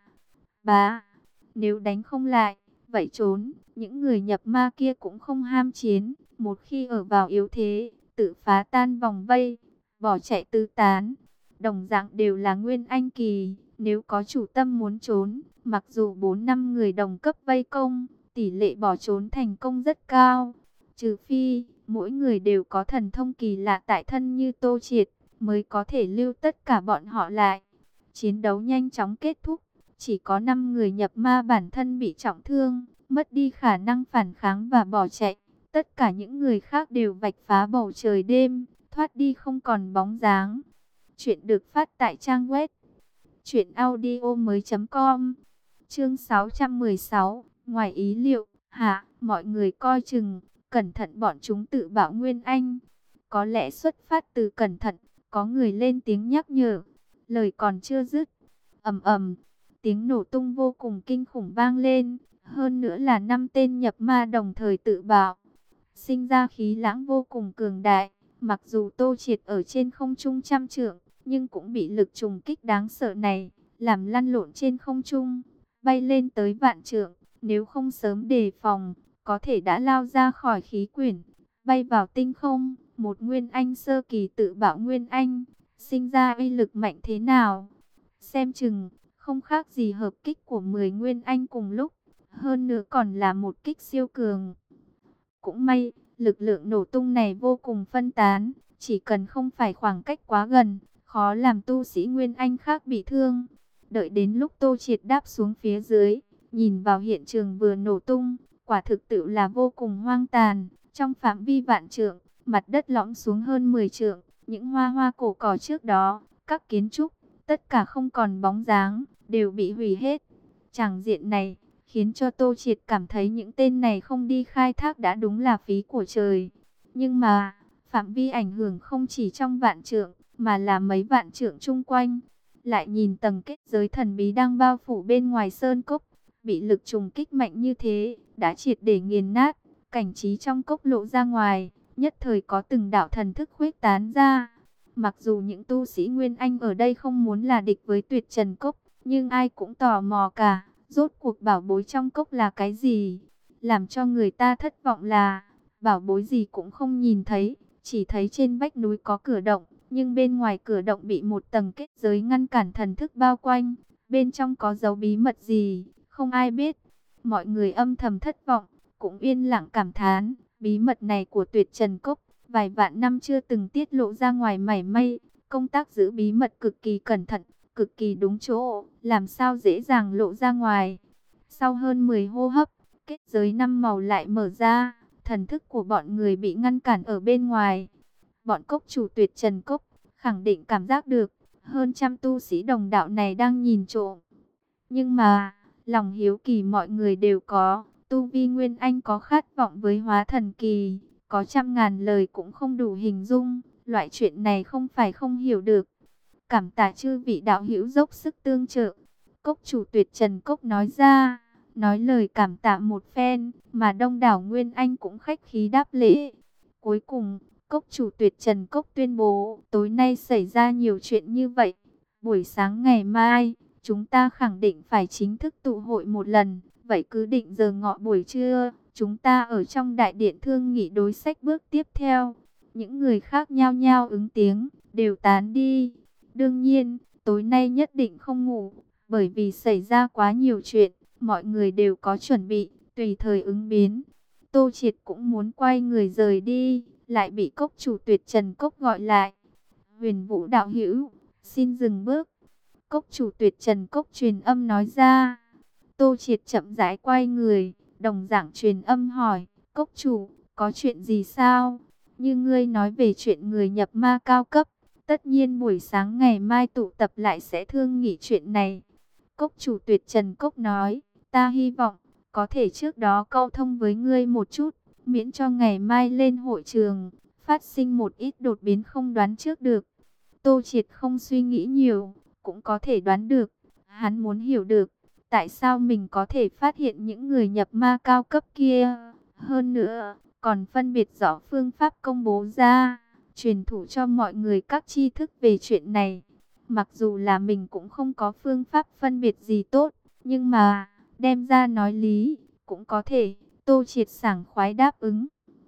bá. Nếu đánh không lại, vậy trốn. Những người nhập ma kia cũng không ham chiến. Một khi ở vào yếu thế, tự phá tan vòng vây, bỏ chạy tứ tán. Đồng dạng đều là nguyên anh kỳ. Nếu có chủ tâm muốn trốn, mặc dù bốn năm người đồng cấp vây công, tỷ lệ bỏ trốn thành công rất cao. Trừ phi, mỗi người đều có thần thông kỳ lạ tại thân như Tô Triệt, mới có thể lưu tất cả bọn họ lại. Chiến đấu nhanh chóng kết thúc, chỉ có năm người nhập ma bản thân bị trọng thương, mất đi khả năng phản kháng và bỏ chạy. Tất cả những người khác đều vạch phá bầu trời đêm, thoát đi không còn bóng dáng. Chuyện được phát tại trang web truyện audio mới chấm com. Chương sáu trăm mười sáu, ngoài ý liệu, hạ, mọi người coi chừng, cẩn thận bọn chúng tự bảo Nguyên Anh. Có lẽ xuất phát từ cẩn thận, có người lên tiếng nhắc nhở. Lời còn chưa dứt, ầm ầm, tiếng nổ tung vô cùng kinh khủng vang lên, hơn nữa là năm tên nhập ma đồng thời tự bảo, sinh ra khí lãng vô cùng cường đại. Mặc dù Tô Triệt ở trên không trung trăm trượng, nhưng cũng bị lực trùng kích đáng sợ này làm lăn lộn trên không trung, bay lên tới vạn trượng. Nếu không sớm đề phòng, có thể đã lao ra khỏi khí quyển, bay vào tinh không. Một Nguyên Anh sơ kỳ tự bảo Nguyên Anh, sinh ra uy lực mạnh thế nào? Xem chừng, không khác gì hợp kích của mười Nguyên Anh cùng lúc, hơn nữa còn là một kích siêu cường. Cũng may, lực lượng nổ tung này vô cùng phân tán, chỉ cần không phải khoảng cách quá gần, khó làm tu sĩ Nguyên Anh khác bị thương. Đợi đến lúc Tô Triệt đáp xuống phía dưới, nhìn vào hiện trường vừa nổ tung, quả thực tự là vô cùng hoang tàn. Trong phạm vi vạn trượng, mặt đất lõm xuống hơn mười trượng, những hoa hoa cổ cỏ trước đó, các kiến trúc, tất cả không còn bóng dáng, đều bị hủy hết. Tràng diện này khiến cho Tô Triệt cảm thấy những tên này không đi khai thác đã đúng là phí của trời. Nhưng mà, phạm vi ảnh hưởng không chỉ trong vạn trượng, mà là mấy vạn trượng chung quanh. Lại nhìn tầng kết giới thần bí đang bao phủ bên ngoài sơn cốc, bị lực trùng kích mạnh như thế, đã triệt để nghiền nát. Cảnh trí trong cốc lộ ra ngoài, nhất thời có từng đạo thần thức khuếch tán ra. Mặc dù những tu sĩ Nguyên Anh ở đây không muốn là địch với Tuyệt Trần Cốc, nhưng ai cũng tò mò cả, rốt cuộc bảo bối trong cốc là cái gì. Làm cho người ta thất vọng là, bảo bối gì cũng không nhìn thấy, chỉ thấy trên vách núi có cửa động, nhưng bên ngoài cửa động bị một tầng kết giới ngăn cản thần thức bao quanh. Bên trong có dấu bí mật gì, không ai biết. Mọi người âm thầm thất vọng, cũng yên lặng cảm thán, bí mật này của Tuyệt Trần Cốc, vài vạn năm chưa từng tiết lộ ra ngoài mảy may. Công tác giữ bí mật cực kỳ cẩn thận, cực kỳ đúng chỗ, làm sao dễ dàng lộ ra ngoài. Sau hơn mười hô hấp, kết giới năm màu lại mở ra, thần thức của bọn người bị ngăn cản ở bên ngoài. Bọn cốc chủ Tuyệt Trần Cốc khẳng định cảm giác được, hơn trăm tu sĩ đồng đạo này đang nhìn trộm. Nhưng mà, Lòng hiếu kỳ mọi người đều có, tu vi Nguyên Anh có khát vọng với hóa thần kỳ, có trăm ngàn lời cũng không đủ hình dung, loại chuyện này không phải không hiểu được. Cảm tạ chư vị đạo hữu dốc sức tương trợ. Cốc chủ Tuyệt Trần Cốc nói ra, nói lời cảm tạ một phen, mà đông đảo Nguyên Anh cũng khách khí đáp lễ. Cuối cùng, Cốc chủ Tuyệt Trần Cốc tuyên bố, tối nay xảy ra nhiều chuyện như vậy. Buổi sáng ngày mai, chúng ta khẳng định phải chính thức tụ hội một lần. Vậy cứ định giờ ngọ buổi trưa, chúng ta ở trong đại điện thương nghị đối sách bước tiếp theo. Những người khác nhao nhao ứng tiếng, đều tán đi. Đương nhiên, tối nay nhất định không ngủ, bởi vì xảy ra quá nhiều chuyện, mọi người đều có chuẩn bị, tùy thời ứng biến. Tô Triệt cũng muốn quay người rời đi, lại bị Cốc chủ Tuyệt Trần Cốc gọi lại. Huyền Vũ đạo hữu, xin dừng bước. Cốc chủ Tuyệt Trần Cốc truyền âm nói ra. Tô Triệt chậm rãi quay người, đồng dạng truyền âm hỏi, Cốc chủ, có chuyện gì sao? Như ngươi nói về chuyện người nhập ma cao cấp, tất nhiên buổi sáng ngày mai tụ tập lại sẽ thương nghị chuyện này. Cốc chủ Tuyệt Trần Cốc nói, ta hy vọng có thể trước đó câu thông với ngươi một chút, miễn cho ngày mai lên hội trường, phát sinh một ít đột biến không đoán trước được. Tô Triệt không suy nghĩ nhiều, cũng có thể đoán được. Hắn muốn hiểu được, tại sao mình có thể phát hiện những người nhập ma cao cấp kia. Hơn nữa, còn phân biệt rõ phương pháp công bố ra, truyền thụ cho mọi người các tri thức về chuyện này. Mặc dù là mình cũng không có phương pháp phân biệt gì tốt, nhưng mà đem ra nói lý cũng có thể. Tô Triệt sảng khoái đáp ứng.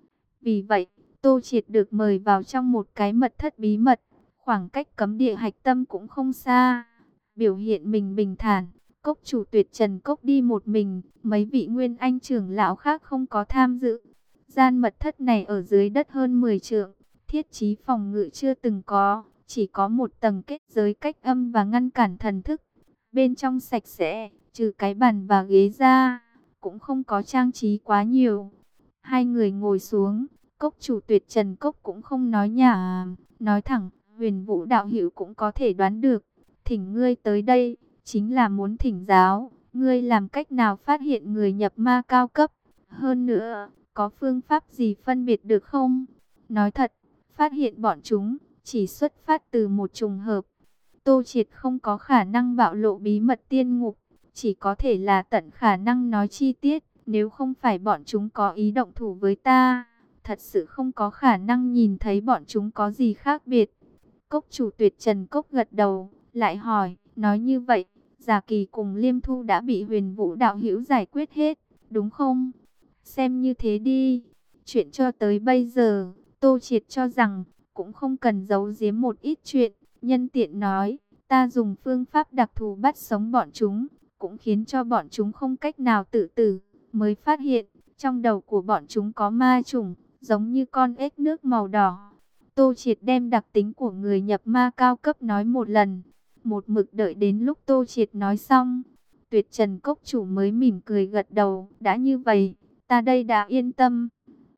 Vì vậy, Tô Triệt được mời vào trong một cái mật thất bí mật, khoảng cách cấm địa hạch tâm cũng không xa. Biểu hiện mình bình thản, Cốc chủ Tuyệt Trần Cốc đi một mình, mấy vị Nguyên Anh trưởng lão khác không có tham dự. Gian mật thất này ở dưới đất hơn mười trượng, thiết trí phòng ngự chưa từng có, chỉ có một tầng kết giới cách âm và ngăn cản thần thức. Bên trong sạch sẽ, trừ cái bàn và ghế ra, cũng không có trang trí quá nhiều. Hai người ngồi xuống, Cốc chủ Tuyệt Trần Cốc cũng không nói nhảm, nói thẳng, Huyền Vũ đạo hữu cũng có thể đoán được, thỉnh ngươi tới đây chính là muốn thỉnh giáo, ngươi làm cách nào phát hiện người nhập ma cao cấp, hơn nữa, có phương pháp gì phân biệt được không? Nói thật, phát hiện bọn chúng chỉ xuất phát từ một trùng hợp. Tô Triệt không có khả năng bạo lộ bí mật tiên ngục, chỉ có thể là tận khả năng nói chi tiết, nếu không phải bọn chúng có ý động thủ với ta, thật sự không có khả năng nhìn thấy bọn chúng có gì khác biệt. Cốc chủ Tuyệt Trần Cốc gật đầu, lại hỏi, nói như vậy, Giả Kỳ cùng Liêm Thu đã bị Huyền Vũ đạo hữu giải quyết hết, đúng không? Xem như thế đi. Chuyện cho tới bây giờ, Tô Triệt cho rằng cũng không cần giấu giếm một ít chuyện. Nhân tiện nói, ta dùng phương pháp đặc thù bắt sống bọn chúng, cũng khiến cho bọn chúng không cách nào tự tử. Mới phát hiện, trong đầu của bọn chúng có ma trùng, giống như con ếch nước màu đỏ. Tô Triệt đem đặc tính của người nhập ma cao cấp nói một lần. Một mực đợi đến lúc Tô Triệt nói xong, Tuyệt Trần Cốc chủ mới mỉm cười gật đầu. Đã như vậy, ta đây đã yên tâm.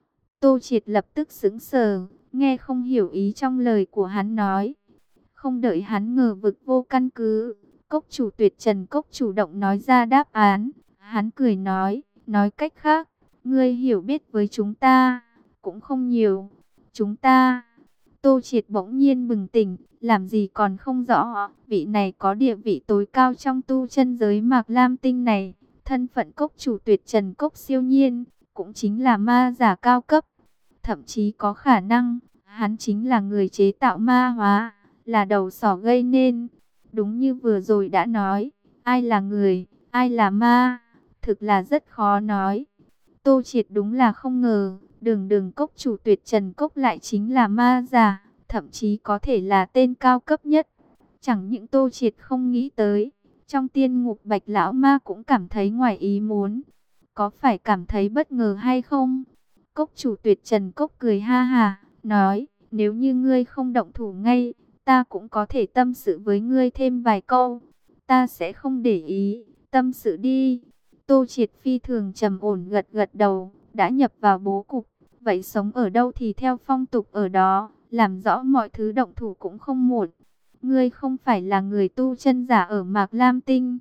Tô Triệt lập tức sững sờ, nghe không hiểu ý trong lời của hắn nói. Không đợi hắn ngờ vực vô căn cứ, Cốc chủ Tuyệt Trần Cốc chủ động nói ra đáp án. Hắn cười nói, nói cách khác, ngươi hiểu biết với chúng ta cũng không nhiều. Chúng ta... Tô Triệt bỗng nhiên bừng tỉnh, làm gì còn không rõ, vị này có địa vị tối cao trong tu chân giới Mạc Lam Tinh này, thân phận Cốc chủ Tuyệt Trần Cốc siêu nhiên, cũng chính là ma giả cao cấp. Thậm chí có khả năng, hắn chính là người chế tạo ma hóa, là đầu sỏ gây nên. Đúng như vừa rồi đã nói, ai là người, ai là ma, thực là rất khó nói. Tô Triệt đúng là không ngờ, đường đường Cốc chủ Tuyệt Trần Cốc lại chính là ma giả, thậm chí có thể là tên cao cấp nhất. Chẳng những Tô Triệt không nghĩ tới, trong tiên ngục Bạch Lão Ma cũng cảm thấy ngoài ý muốn. Có phải cảm thấy bất ngờ hay không? Cốc chủ Tuyệt Trần Cốc cười ha hà, nói, nếu như ngươi không động thủ ngay, ta cũng có thể tâm sự với ngươi thêm vài câu. Ta sẽ không để ý, tâm sự đi. Tô Triệt phi thường trầm ổn gật gật đầu, đã nhập vào bố cục, vậy sống ở đâu thì theo phong tục ở đó, làm rõ mọi thứ động thủ cũng không muộn. Ngươi không phải là người tu chân giả ở Mạc Lam Tinh.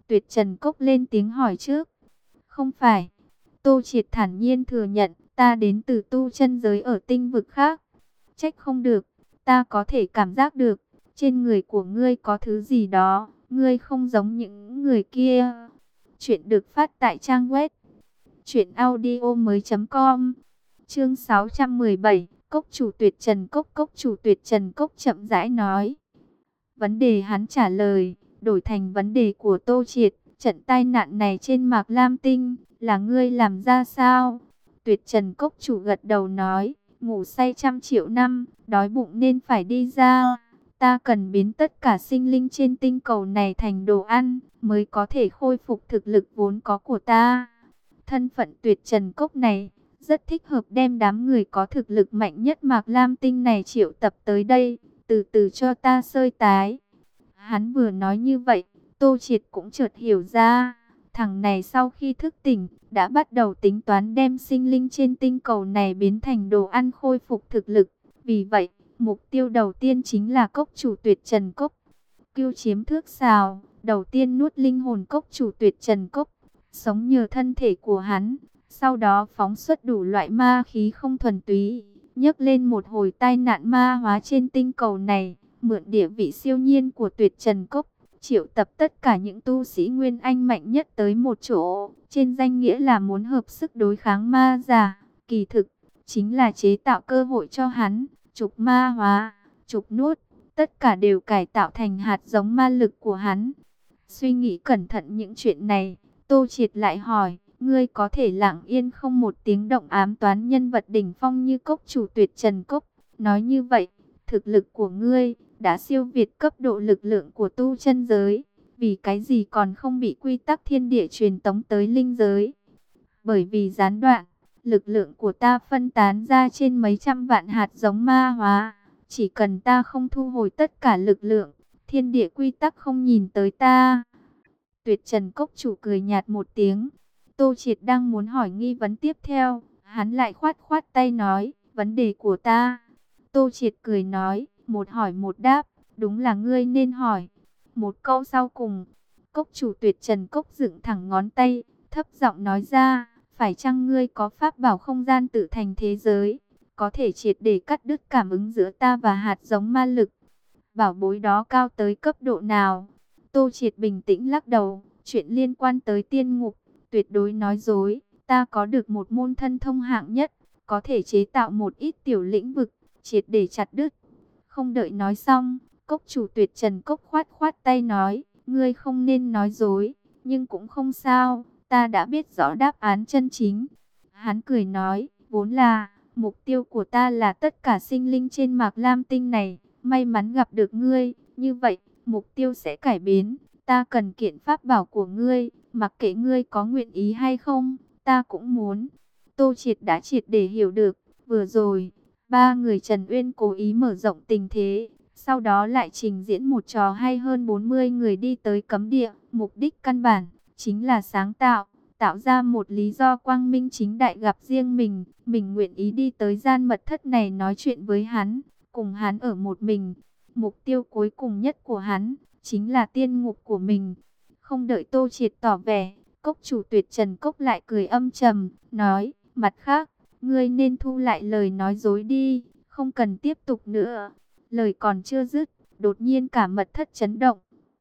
Tuyệt Trần Cốc lên tiếng hỏi trước. Không phải. Tô Triệt thản nhiên thừa nhận, ta đến từ tu chân giới ở tinh vực khác. Trách không được, ta có thể cảm giác được, trên người của ngươi có thứ gì đó, ngươi không giống những người kia. Chuyện được phát tại trang web truyện audio mới chấm com. Chương sáu trăm mười bảy, Cốc chủ Tuyệt Trần Cốc. Cốc chủ Tuyệt Trần Cốc chậm rãi nói. Vấn đề hắn trả lời, đổi thành vấn đề của Tô Triệt. Trận tai nạn này trên Mạc Lam Tinh, là ngươi làm ra sao? Tuyệt Trần Cốc chủ gật đầu nói, ngủ say trăm triệu năm, đói bụng nên phải đi ra. Ta cần biến tất cả sinh linh trên tinh cầu này thành đồ ăn, mới có thể khôi phục thực lực vốn có của ta. Thân phận Tuyệt Trần Cốc này, rất thích hợp đem đám người có thực lực mạnh nhất Mạc Lam Tinh này triệu tập tới đây, từ từ cho ta sơi tái. Hắn vừa nói như vậy, Tô Triệt cũng chợt hiểu ra, thằng này sau khi thức tỉnh, đã bắt đầu tính toán đem sinh linh trên tinh cầu này biến thành đồ ăn khôi phục thực lực. Vì vậy, mục tiêu đầu tiên chính là cốc chủ Tuyệt Trần Cốc. Cưu chiếm thước sào, đầu tiên nuốt linh hồn cốc chủ Tuyệt Trần Cốc, sống nhờ thân thể của hắn, sau đó phóng xuất đủ loại ma khí không thuần túy, nhấc lên một hồi tai nạn ma hóa trên tinh cầu này, mượn địa vị siêu nhiên của Tuyệt Trần Cốc, triệu tập tất cả những tu sĩ Nguyên Anh mạnh nhất tới một chỗ, trên danh nghĩa là muốn hợp sức đối kháng ma giả, kỳ thực chính là chế tạo cơ hội cho hắn, trục ma hóa, trục nuốt, tất cả đều cải tạo thành hạt giống ma lực của hắn. Suy nghĩ cẩn thận những chuyện này, Tô Triệt lại hỏi, ngươi có thể lặng yên không một tiếng động ám toán nhân vật đỉnh phong như cốc chủ Tuyệt Trần Cốc, nói như vậy, thực lực của ngươi đã siêu việt cấp độ lực lượng của tu chân giới, vì cái gì còn không bị quy tắc thiên địa truyền tống tới linh giới? Bởi vì gián đoạn, lực lượng của ta phân tán ra trên mấy trăm vạn hạt giống ma hóa, chỉ cần ta không thu hồi tất cả lực lượng, thiên địa quy tắc không nhìn tới ta. Tuyệt Trần Cốc chủ cười nhạt một tiếng. Tô Triệt đang muốn hỏi nghi vấn tiếp theo, hắn lại khoát khoát tay nói, vấn đề của ta. Tô Triệt cười nói, một hỏi một đáp, đúng là ngươi nên hỏi. Một câu sau cùng, cốc chủ Tuyệt Trần Cốc dựng thẳng ngón tay, thấp giọng nói ra, phải chăng ngươi có pháp bảo không gian tự thành thế giới, có thể triệt để cắt đứt cảm ứng giữa ta và hạt giống ma lực? Bảo bối đó cao tới cấp độ nào? Tô Triệt bình tĩnh lắc đầu, chuyện liên quan tới tiên ngục, tuyệt đối nói dối. Ta có được một môn thân thông hạng nhất, có thể chế tạo một ít tiểu lĩnh vực, triệt để chặt đứt. Không đợi nói xong, cốc chủ Tuyệt Trần Cốc khoát khoát tay nói, ngươi không nên nói dối, nhưng cũng không sao, ta đã biết rõ đáp án chân chính. Hắn cười nói, vốn là, mục tiêu của ta là tất cả sinh linh trên Mạc Lam Tinh này, may mắn gặp được ngươi, như vậy, mục tiêu sẽ cải biến, ta cần kiện pháp bảo của ngươi, mặc kệ ngươi có nguyện ý hay không, ta cũng muốn. Tô Triệt đã triệt để hiểu được, vừa rồi, ba người Trần Uyên cố ý mở rộng tình thế, sau đó lại trình diễn một trò hay hơn bốn mươi người đi tới cấm địa, mục đích căn bản, chính là sáng tạo, tạo ra một lý do quang minh chính đại gặp riêng mình, mình nguyện ý đi tới gian mật thất này nói chuyện với hắn, cùng hắn ở một mình. Mục tiêu cuối cùng nhất của hắn, chính là tiên ngục của mình. Không đợi Tô Triệt tỏ vẻ, cốc chủ Tuyệt Trần Cốc lại cười âm trầm, nói, mặt khác, ngươi nên thu lại lời nói dối đi, không cần tiếp tục nữa. Lời còn chưa dứt, đột nhiên cả mật thất chấn động,